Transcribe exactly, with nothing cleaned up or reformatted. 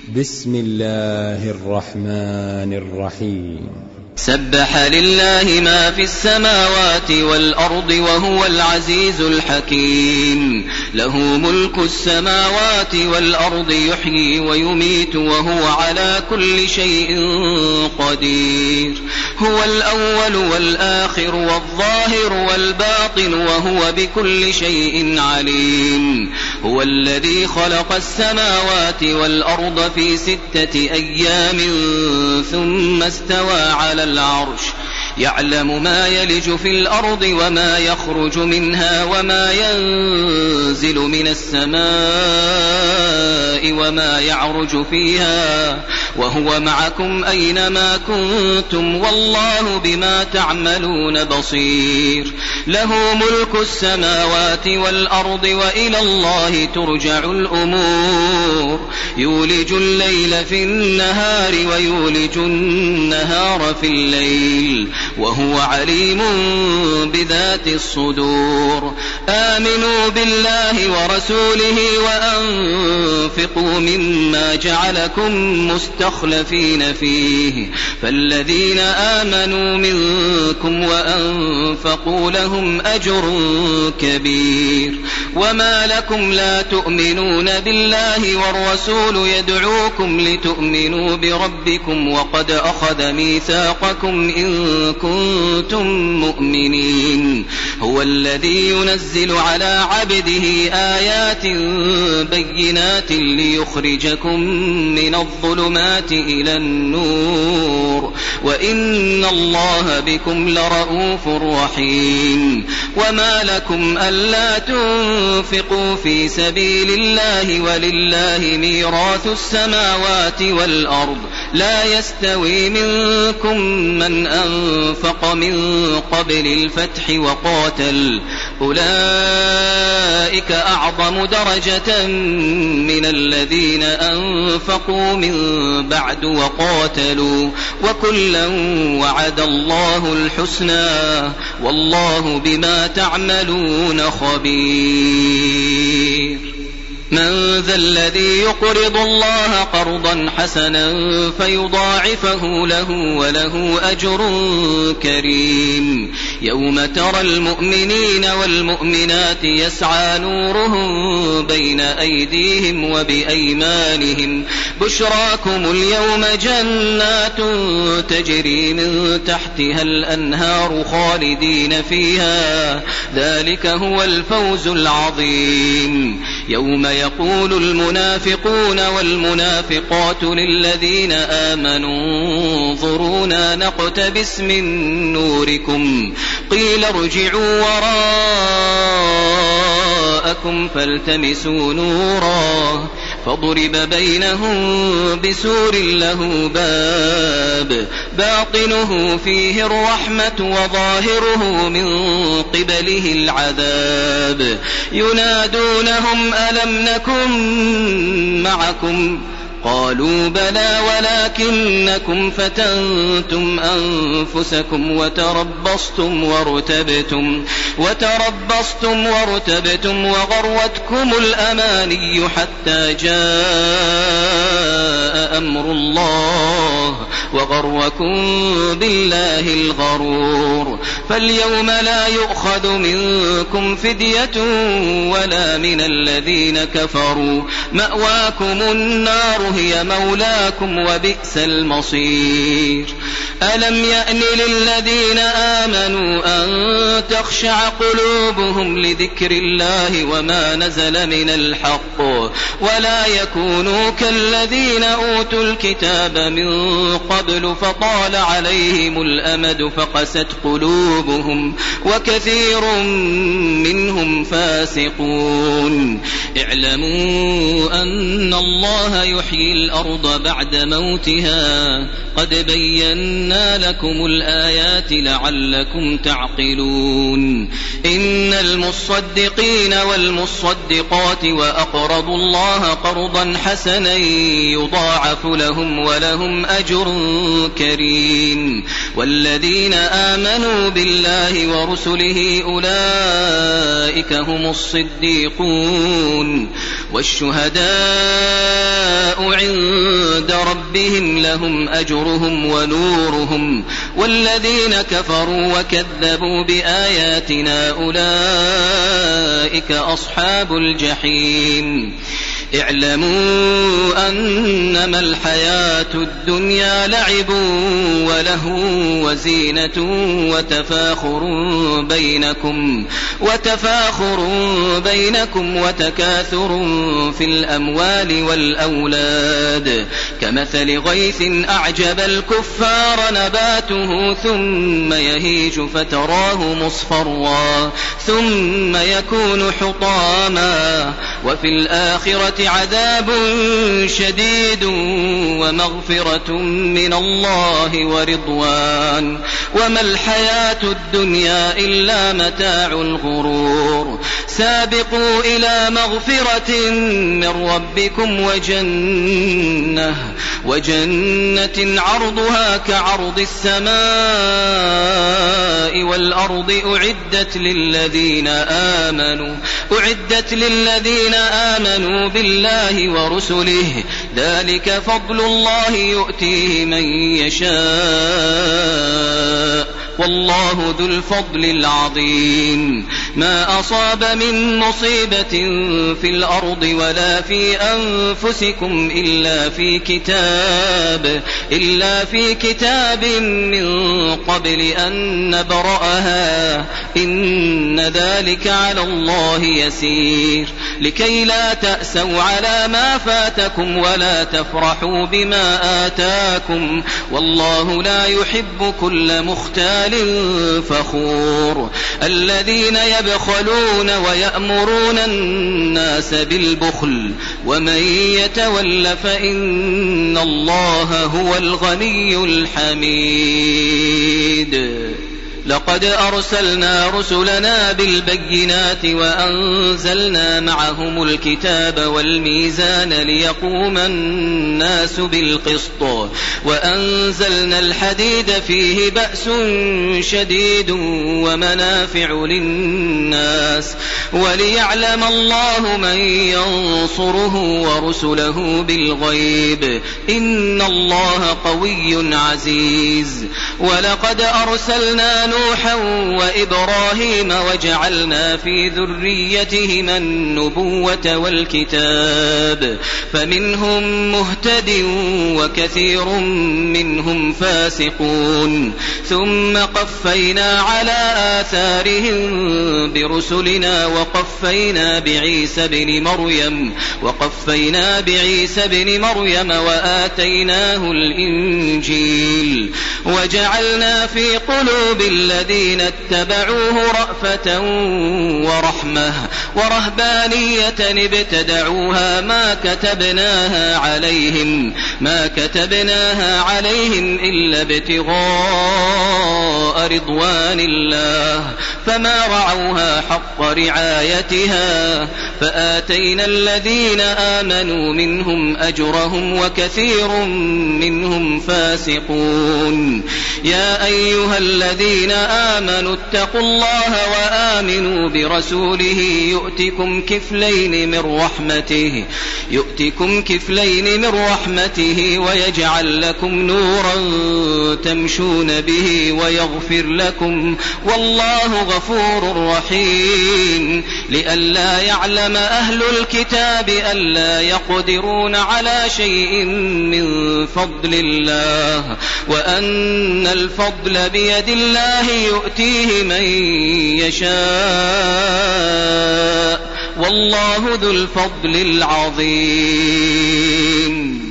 بسم الله الرحمن الرحيم. سبح لله ما في السماوات والأرض وهو العزيز الحكيم. له ملك السماوات والأرض يحيي ويميت وهو على كل شيء قدير. هو الأول والآخر والظاهر والباطن وهو بكل شيء عليم. هو الذي خلق السماوات والأرض في ستة أيام ثم استوى على العرش يعلم ما يلج في الأرض وما يخرج منها وما ينزل من السماء وما يعرج فيها وهو معكم أينما كنتم والله بما تعملون بصير. له ملك السماوات والأرض وإلى الله ترجع الأمور. يولج الليل في النهار ويولج النهار في الليل وهو عليم بذات الصدور. آمنوا بالله ورسوله وأنفقوا مما جعلكم مستخلفين فيه فالذين آمنوا منكم وأنفقوا لهم أجر كبير. وما لكم لا تؤمنون بالله والرسول يدعوكم لتؤمنوا بربكم وقد أخذ ميثاقكم إن كنتم مؤمنين. هو الذي ينزل على عبده آيات بينات ليخرجكم من الظلمات إلى النور وإن الله بكم لرؤوف رحيم. وما لكم ألا تنفقوا في سبيل الله ولله ميراث السماوات والأرض لا يستوي منكم من أنفق من قبل الفتح وقاتل أولئك أعظم درجة من الذين أنفقوا من بعد وقاتلوا وكلا وعد الله الحسنى والله بما تعملون خبير. من ذا الذي يقرض الله قرضا حسنا فيضاعفه له وله أجر كريم. يوم ترى المؤمنين والمؤمنات يسعى نورهم بين أيديهم وبأيمانهم بشراكم اليوم جنات تجري من تحتها الأنهار خالدين فيها ذلك هو الفوز العظيم. يوم يقول المنافقون والمنافقات للذين آمنوا انظرونا نقتبس من نوركم قيل ارجعوا وراءكم فالتمسوا نورا فضرب بينهم بسور له باب باطنه فيه الرحمة وظاهره من قبله العذاب. ينادونهم ألم نكن معكم قالوا بلى ولكنكم فتنتم أنفسكم وتربصتم وارتبتم وتربصتم وارتبتم وغروتكم الأماني حتى جاء أمر الله وغركم بالله الغرور. فاليوم لا يؤخذ منكم فدية ولا من الذين كفروا مأواكم النار هي مولاكم وبئس المصير. ألم يأن للذين آمنوا أن تخشع قلوبهم لذكر الله وما نزل من الحق ولا يكونوا كالذين أوتوا الكتاب من قبل فطال عليهم الأمد فقست قلوبهم وكثير منهم فاسقون. اعلموا أن الله يحيي الأرض بعد موتها قد بينا لكم الآيات لعلكم تعقلون. إن المصدقين والمصدقات وأقرضوا الله قرضا حسنا يضاعف لهم ولهم أجر كريم. والذين آمنوا بالله ورسله أولئك هم الصديقون والشهداء عند عند ربهم لهم أجرهم ونورهم والذين كفروا وكذبوا بآياتنا أولئك أصحاب الجحيم اعلموا أنما الحياة الدنيا لعب ولهو وزينة وتفاخر بينكم وتفاخر بينكم وتكاثر في الأموال والأولاد كمثل غيث أعجب الكفار نباته ثم يهيج فتراه مصفرا ثم يكون حطاما وفي الآخرة عذاب شديد ومغفرة من الله ورضوان وما الحياة الدنيا إلا متاع الغرور سابقوا إلى مغفرة من ربكم وجنة وجنة عرضها كعرض السماء والأرض أعدت للذين آمنوا أعدت للذين آمنوا بالله ورسله ذلك فضل الله يؤتيه من يشاء والله ذو الفضل العظيم ما أصاب من مصيبة في الأرض ولا في أنفسكم إلا في كتاب إلا في كتاب من قبل أن نبرأها إن ذلك على الله يسير لكي لا تأسوا على ما فاتكم ولا تفرحوا بما آتاكم والله لا يحب كل مختال فخور الذين يبخلون ويأمرون الناس بالبخل ومن يتول فإن الله هو الغني الحميد لقد أرسلنا رسلنا بالبينات وأنزلنا معهم الكتاب والميزان ليقوم الناس بالقسط وأنزلنا الحديد فيه بأس شديد ومنافع للناس وليعلم الله من ينصره ورسله بالغيب إن الله قوي عزيز ولقد أرسلنا نوحا وإبراهيم وجعلنا في ذريتهما النبوة والكتاب فمنهم مهتد وكثير منهم فاسقون ثم قفينا على آثارهم برسلنا وقفينا بعيسى بن مريم وقفينا بعيسى بن مريم وآتيناه الإنجيل وجعلنا في قلوب الذين اتبعوه رأفة ورحمة ورهبانية ابتدعوها ما كتبناها عليهم ما كتبناها عليهم إلا ابتغاء رضوان الله فما رعوها حق رعايتها فآتينا الذين آمنوا منهم أجرهم وكثير منهم فاسقون يا أيها الذين آمنوا اتقوا الله وآمنوا برسوله يؤتكم كفلين من رحمته يؤتكم كفلين من رحمته ويجعل لكم نورا تمشون به ويغفر لكم والله غفور رحيم لئلا يعلم أهل الكتاب ألا يقدرون على شيء من فضل الله وأن الفضل بيد الله يؤتيه من يشاء والله ذو الفضل العظيم